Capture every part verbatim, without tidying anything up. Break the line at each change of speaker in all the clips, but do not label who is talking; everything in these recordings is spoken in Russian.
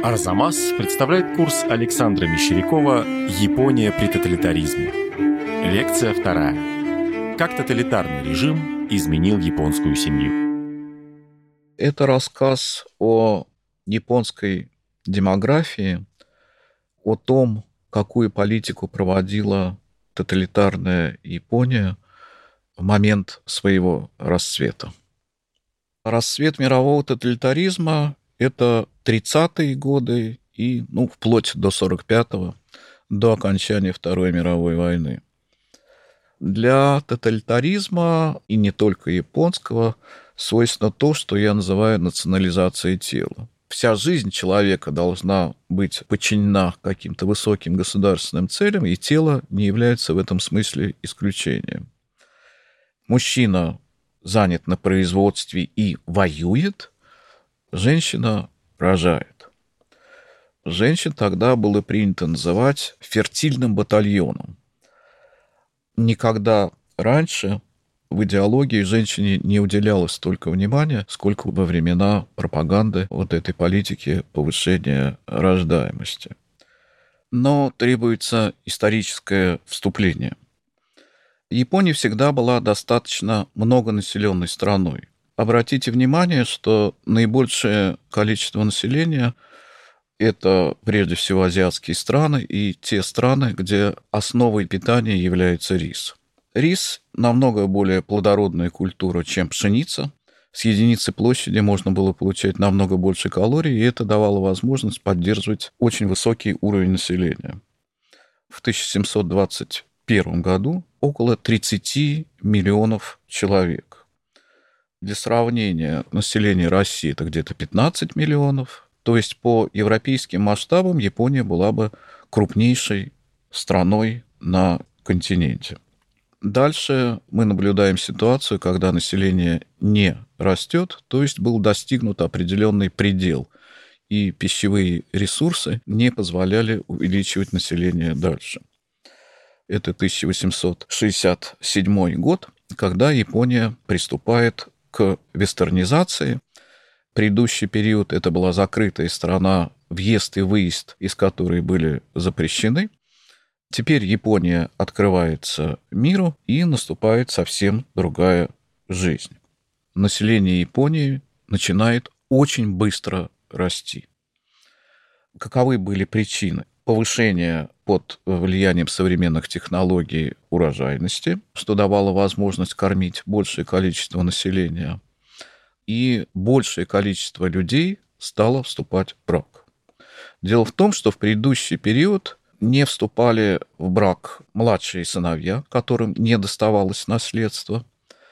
Арзамас представляет курс Александра Мещерякова «Япония при тоталитаризме». Лекция вторая. Как тоталитарный режим изменил японскую семью.
Это рассказ о японской демографии, о том, какую политику проводила тоталитарная Япония в момент своего расцвета. Расцвет мирового тоталитаризма – это тридцатые годы и ну, вплоть до сорок пятого, до окончания Второй мировой войны. Для тоталитаризма, и не только японского, свойственно то, что я называю национализацией тела. Вся жизнь человека должна быть подчинена каким-то высоким государственным целям, и тело не является в этом смысле исключением. Мужчина занят на производстве и воюет, женщина рожает. Женщин тогда было принято называть фертильным батальоном. Никогда раньше в идеологии женщине не уделялось столько внимания, сколько во времена пропаганды вот этой политики повышения рождаемости. Но требуется историческое вступление. Япония всегда была достаточно многонаселенной страной. Обратите внимание, что наибольшее количество населения – это прежде всего азиатские страны и те страны, где основой питания является рис. Рис намного более плодородная культура, чем пшеница. С единицы площади можно было получать намного больше калорий, и это давало возможность поддерживать очень высокий уровень населения. В тысяча семьсот двадцать первом году около тридцать миллионов человек. Для сравнения, население России – это где-то пятнадцать миллионов. То есть по европейским масштабам Япония была бы крупнейшей страной на континенте. Дальше мы наблюдаем ситуацию, когда население не растет, то есть был достигнут определенный предел, и пищевые ресурсы не позволяли увеличивать население дальше. Это тысяча восемьсот шестьдесят седьмой год, когда Япония приступает к вестернизации. Предыдущий период – это была закрытая страна, въезд и выезд из которой были запрещены. Теперь Япония открывается миру, и наступает совсем другая жизнь. Население Японии начинает очень быстро расти. Каковы были причины? Повышение под влиянием современных технологий урожайности, что давало возможность кормить большее количество населения, и большее количество людей стало вступать в брак. Дело в том, что в предыдущий период не вступали в брак младшие сыновья, которым не доставалось наследство.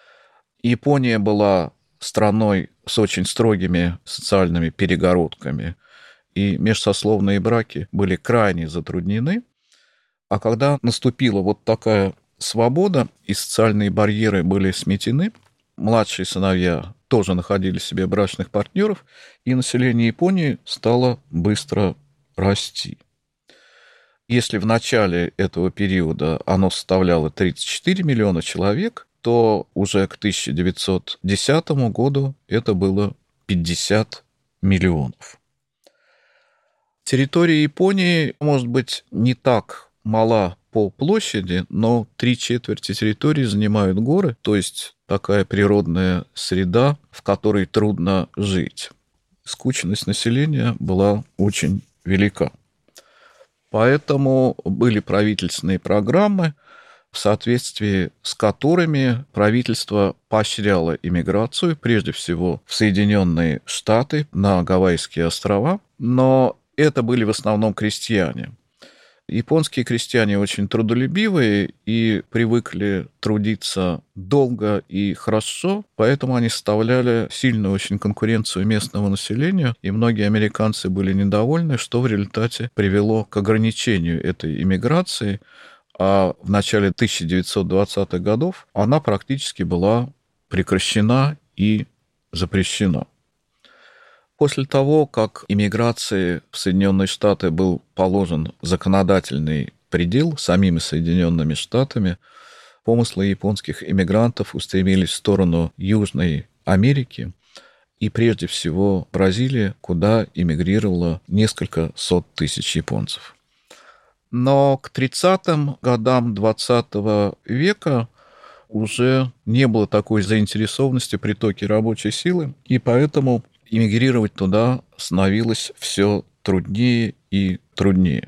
Япония была страной с очень строгими социальными перегородками, и межсословные браки были крайне затруднены. А когда наступила вот такая свобода, и социальные барьеры были сметены, младшие сыновья тоже находили себе брачных партнеров, и население Японии стало быстро расти. Если в начале этого периода оно составляло тридцать четыре миллиона человек, то уже к тысяча девятьсот десятому году это было пятьдесят миллионов. Территория Японии, может быть, не так мала по площади, но три четверти территории занимают горы, то есть такая природная среда, в которой трудно жить. Скученность населения была очень велика. Поэтому были правительственные программы, в соответствии с которыми правительство поощряло иммиграцию, прежде всего в Соединенные Штаты, на Гавайские острова, но это были в основном крестьяне. Японские крестьяне очень трудолюбивые и привыкли трудиться долго и хорошо, поэтому они составляли сильную очень конкуренцию местного населения, и многие американцы были недовольны, что в результате привело к ограничению этой иммиграции, а в начале тысяча девятьсот двадцатых годов она практически была прекращена и запрещена. После того, как иммиграции в Соединенные Штаты был положен законодательный предел самими Соединенными Штатами, помыслы японских иммигрантов устремились в сторону Южной Америки, и прежде всего Бразилия, куда эмигрировало несколько сот тысяч японцев. Но к тридцатым годам двадцатого века уже не было такой заинтересованности в притоке рабочей силы, и поэтому эмигрировать туда становилось все труднее и труднее.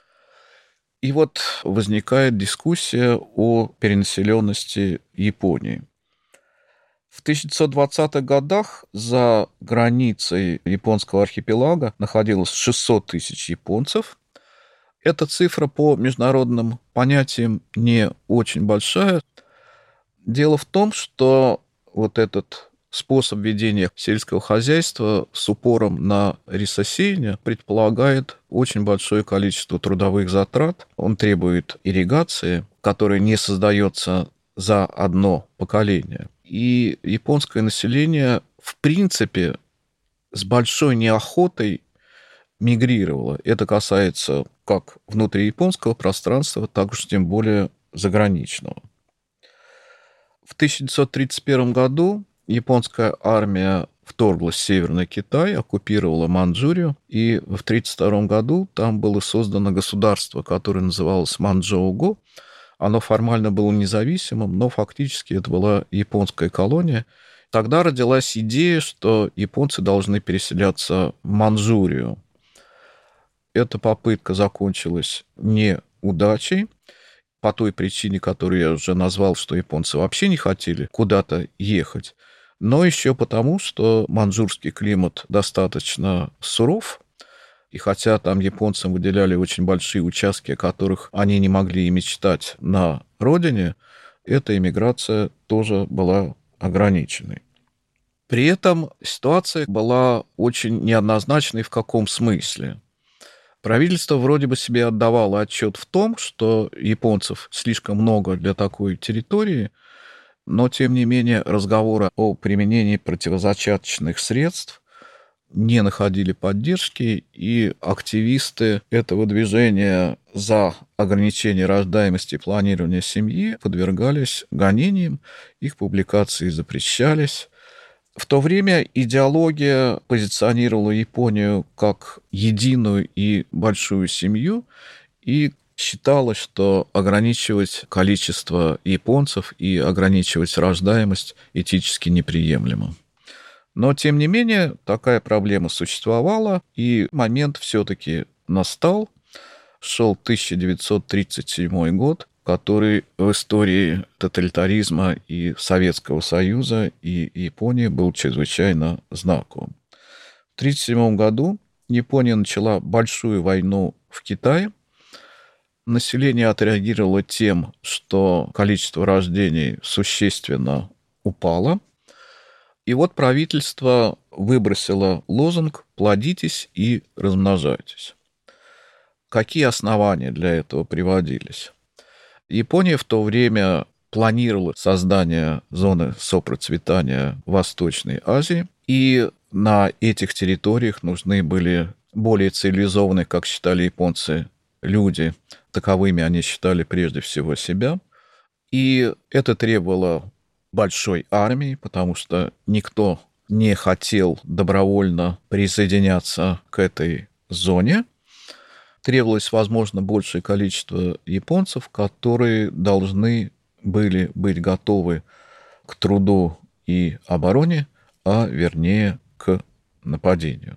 И вот возникает дискуссия о перенаселенности Японии. В тысяча девятьсот двадцатых годах за границей японского архипелага находилось шестьсот тысяч японцев. Эта цифра по международным понятиям не очень большая. Дело в том, что вот этот способ ведения сельского хозяйства с упором на рисосеяние предполагает очень большое количество трудовых затрат. Он требует ирригации, которая не создается за одно поколение. И японское население, в принципе, с большой неохотой мигрировало. Это касается как внутрияпонского пространства, так уж тем более заграничного. В тысяча девятьсот тридцать первом году японская армия вторглась в Северный Китай, оккупировала Манчжурию, и в тысяча девятьсот тридцать втором году там было создано государство, которое называлось Манчжоу-го. Оно формально было независимым, но фактически это была японская колония. Тогда родилась идея, что японцы должны переселяться в Манчжурию. Эта попытка закончилась неудачей, по той причине, которую я уже назвал, что японцы вообще не хотели куда-то ехать, но еще потому, что манчжурский климат достаточно суров, и хотя там японцам выделяли очень большие участки, о которых они не могли и мечтать на родине, эта эмиграция тоже была ограниченной. При этом ситуация была очень неоднозначной в каком смысле. Правительство вроде бы себе отдавало отчет в том, что японцев слишком много для такой территории, но, тем не менее, разговоры о применении противозачаточных средств не находили поддержки, и активисты этого движения за ограничение рождаемости и планирование семьи подвергались гонениям, их публикации запрещались. В то время идеология позиционировала Японию как единую и большую семью, и считалось, что ограничивать количество японцев и ограничивать рождаемость этически неприемлемо. Но, тем не менее, такая проблема существовала, и момент все-таки настал. Шел тысяча девятьсот тридцать седьмой год, который в истории тоталитаризма и Советского Союза, и Японии был чрезвычайно знаковым. В тысяча девятьсот тридцать седьмом году Япония начала большую войну в Китае. Население отреагировало тем, что количество рождений существенно упало. И вот правительство выбросило лозунг «Плодитесь и размножайтесь». Какие основания для этого приводились? Япония в то время планировала создание зоны сопроцветания в Восточной Азии, и на этих территориях нужны были более цивилизованные, как считали японцы, люди. Таковыми они считали прежде всего себя. И это требовало большой армии, потому что никто не хотел добровольно присоединяться к этой зоне. Требовалось, возможно, большее количество японцев, которые должны были быть готовы к труду и обороне, а вернее к нападению.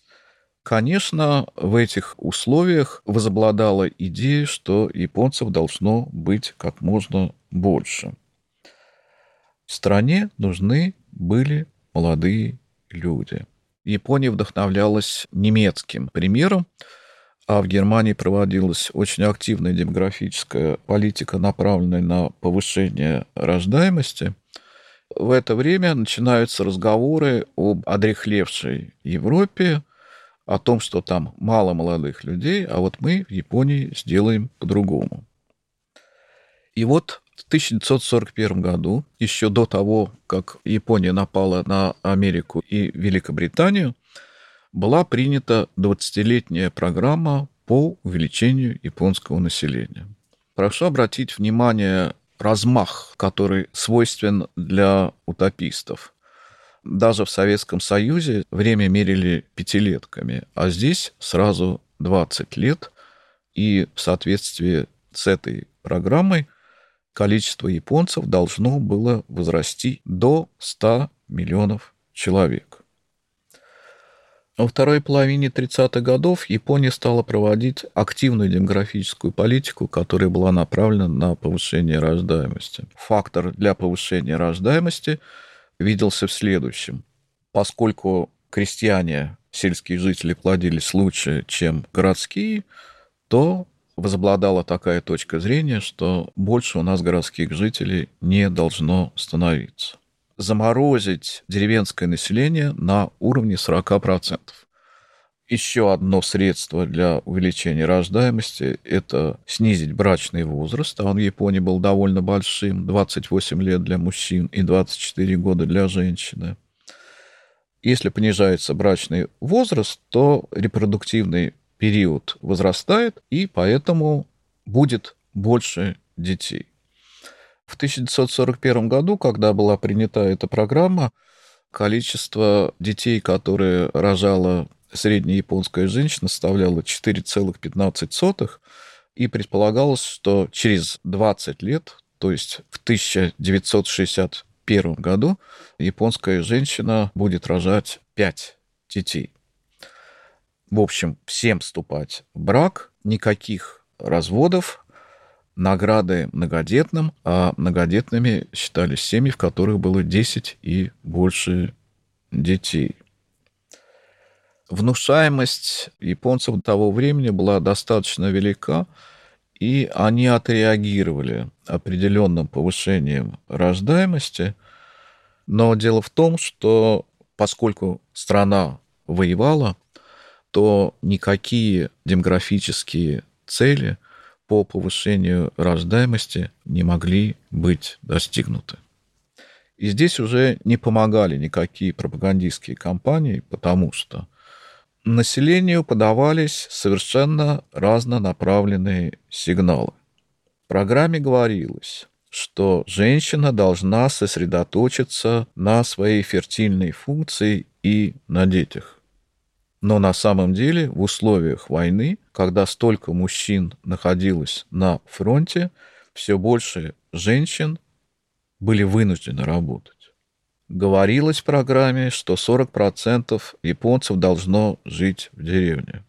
Конечно, в этих условиях возобладала идея, что японцев должно быть как можно больше. В стране нужны были молодые люди. Япония вдохновлялась немецким примером, а в Германии проводилась очень активная демографическая политика, направленная на повышение рождаемости. В это время начинаются разговоры об одряхлевшей Европе, о том, что там мало молодых людей, а вот мы в Японии сделаем по-другому. И вот в тысяча девятьсот сорок первом году, еще до того, как Япония напала на Америку и Великобританию, была принята двадцатилетняя программа по увеличению японского населения. Прошу обратить внимание размах, который свойствен для утопистов. Даже в Советском Союзе время мерили пятилетками, а здесь сразу двадцать лет. И в соответствии с этой программой количество японцев должно было возрасти до ста миллионов человек. Во второй половине тридцатых годов Япония стала проводить активную демографическую политику, которая была направлена на повышение рождаемости. Фактор для повышения рождаемости виделся в следующем. Поскольку крестьяне, сельские жители плодились лучше, чем городские, то возобладала такая точка зрения, что больше у нас городских жителей не должно становиться. Заморозить деревенское население на уровне сорок процентов. Еще одно средство для увеличения рождаемости – это снизить брачный возраст. А он в Японии был довольно большим – двадцать восемь лет для мужчин и двадцать четыре года для женщины. Если понижается брачный возраст, то репродуктивный период возрастает, и поэтому будет больше детей. В тысяча девятьсот сорок первом году, когда была принята эта программа, количество детей, которые рожала средняя японская женщина, составляло четыре целых пятнадцать сотых, и предполагалось, что через двадцать лет, то есть в тысяча девятьсот шестьдесят первом году, японская женщина будет рожать пять детей. В общем, всем вступать в брак, никаких разводов, награды многодетным, а многодетными считались семьи, в которых было десять и больше детей. Внушаемость японцев того времени была достаточно велика, и они отреагировали определенным повышением рождаемости. Но дело в том, что поскольку страна воевала, то никакие демографические цели по повышению рождаемости не могли быть достигнуты. И здесь уже не помогали никакие пропагандистские кампании, потому что населению подавались совершенно разнонаправленные сигналы. В программе говорилось, что женщина должна сосредоточиться на своей фертильной функции и на детях. Но на самом деле в условиях войны, когда столько мужчин находилось на фронте, все больше женщин были вынуждены работать. Говорилось в программе, что сорок процентов японцев должно жить в деревне.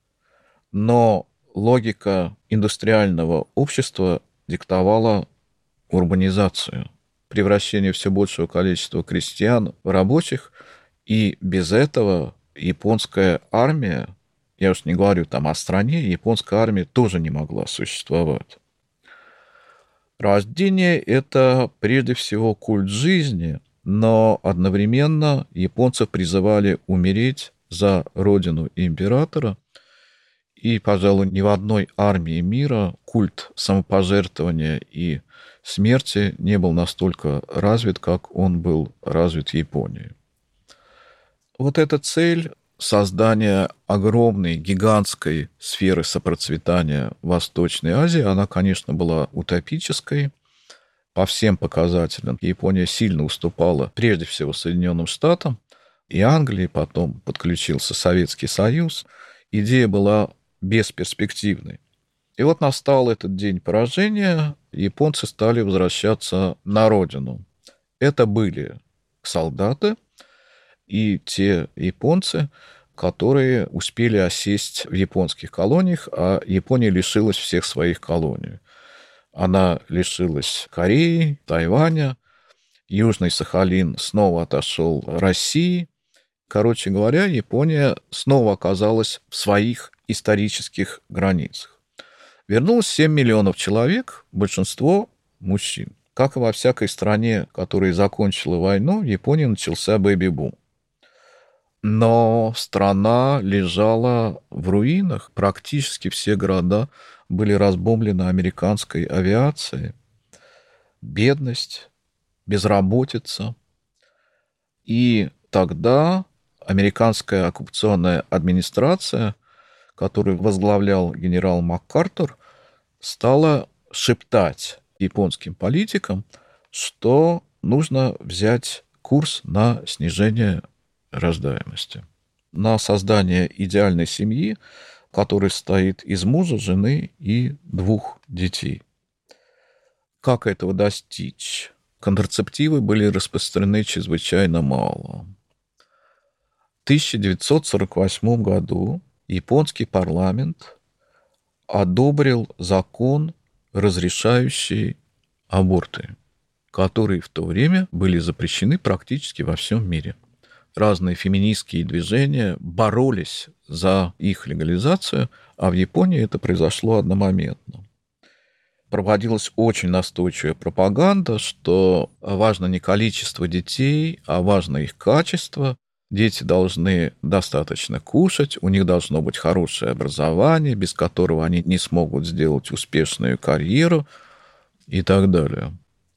Но логика индустриального общества диктовала урбанизацию, превращение все большего количества крестьян в рабочих, и без этого японская армия, я уж не говорю там о стране, японская армия тоже не могла существовать. Рождение – это прежде всего культ жизни, но одновременно японцев призывали умереть за родину императора, и, пожалуй, ни в одной армии мира культ самопожертвования и смерти не был настолько развит, как он был развит в Японии. Вот эта цель создания огромной, гигантской сферы сопроцветания Восточной Азии, она, конечно, была утопической. По всем показателям Япония сильно уступала прежде всего Соединенным Штатам и Англии, потом подключился Советский Союз. Идея была бесперспективной. И вот настал этот день поражения, японцы стали возвращаться на родину. Это были солдаты и те японцы, которые успели осесть в японских колониях, а Япония лишилась всех своих колоний. Она лишилась Кореи, Тайваня, Южный Сахалин снова отошел России. Короче говоря, Япония снова оказалась в своих исторических границах. Вернулось семь миллионов человек, большинство мужчин. Как и во всякой стране, которая закончила войну, в Японии начался бэби-бум. Но страна лежала в руинах. Практически все города были разбомблены американской авиацией. Бедность, безработица. И тогда американская оккупационная администрация, которую возглавлял генерал МакАртур, стала шептать японским политикам, что нужно взять курс на снижение рождаемости, на создание идеальной семьи, которая состоит из мужа, жены и двух детей. Как этого достичь? Контрацептивы были распространены чрезвычайно мало. В тысяча девятьсот сорок восьмом году японский парламент одобрил закон, разрешающий аборты, которые в то время были запрещены практически во всем мире. Разные феминистские движения боролись за их легализацию, а в Японии это произошло одномоментно. Проводилась очень настойчивая пропаганда, что важно не количество детей, а важно их качество. Дети должны достаточно кушать, у них должно быть хорошее образование, без которого они не смогут сделать успешную карьеру и так далее.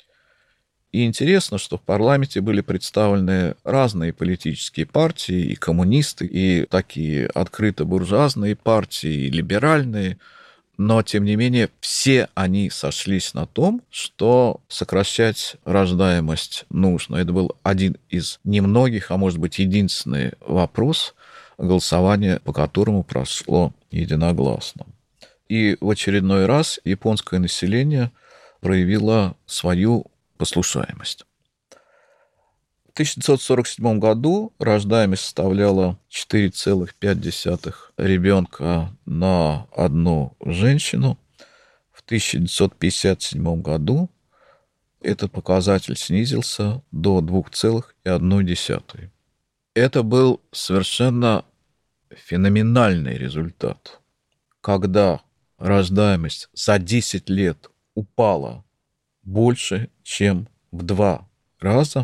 И интересно, что в парламенте были представлены разные политические партии, и коммунисты, и такие открыто буржуазные партии, и либеральные, но, тем не менее, все они сошлись на том, что сокращать рождаемость нужно. Это был один из немногих, а может быть, единственный вопрос голосования, по которому прошло единогласно. И в очередной раз японское население проявило свою послушаемость. В тысяча девятьсот сорок седьмом году рождаемость составляла четыре целых пять десятых ребенка на одну женщину. В тысяча девятьсот пятьдесят седьмом году этот показатель снизился до две целых одна десятая. Это был совершенно феноменальный результат, когда рождаемость за десять лет упала больше, чем в два раза.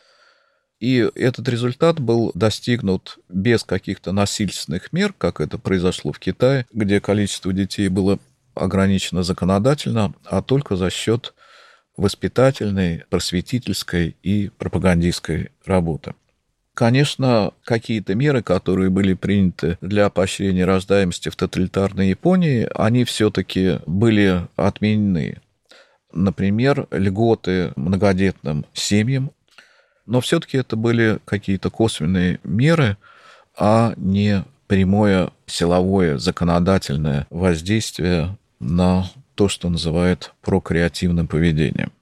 И этот результат был достигнут без каких-то насильственных мер, как это произошло в Китае, где количество детей было ограничено законодательно, а только за счет воспитательной, просветительской и пропагандистской работы. Конечно, какие-то меры, которые были приняты для поощрения рождаемости в тоталитарной Японии, они все-таки были отменены. Например, льготы многодетным семьям. Но все-таки это были какие-то косвенные меры, а не прямое силовое законодательное воздействие на то, что называют прокреативным поведением.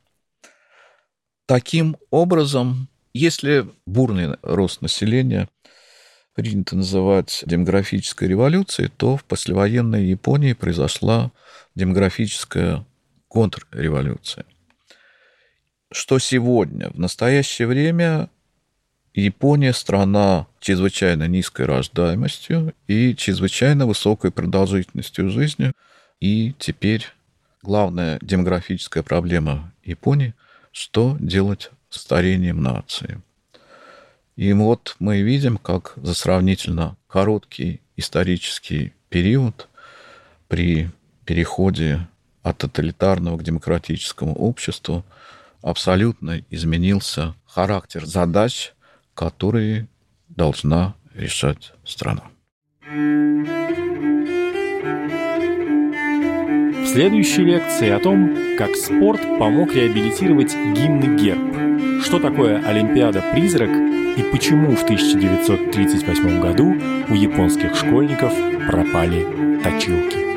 Таким образом, если бурный рост населения принято называть демографической революцией, то в послевоенной Японии произошла демографическая контрреволюция. Что сегодня, в настоящее время, Япония – страна чрезвычайно низкой рождаемостью и чрезвычайно высокой продолжительностью жизни. И теперь главная демографическая проблема Японии – что делать с старением нации. И вот мы видим, как за сравнительно короткий исторический период при переходе от тоталитарного к демократическому обществу абсолютно изменился характер задач, которые должна решать страна.
В следующей лекции о том, как спорт помог реабилитировать гимн и герб, что такое Олимпиада «Призрак» и почему в тысяча девятьсот тридцать восьмом году у японских школьников пропали точилки.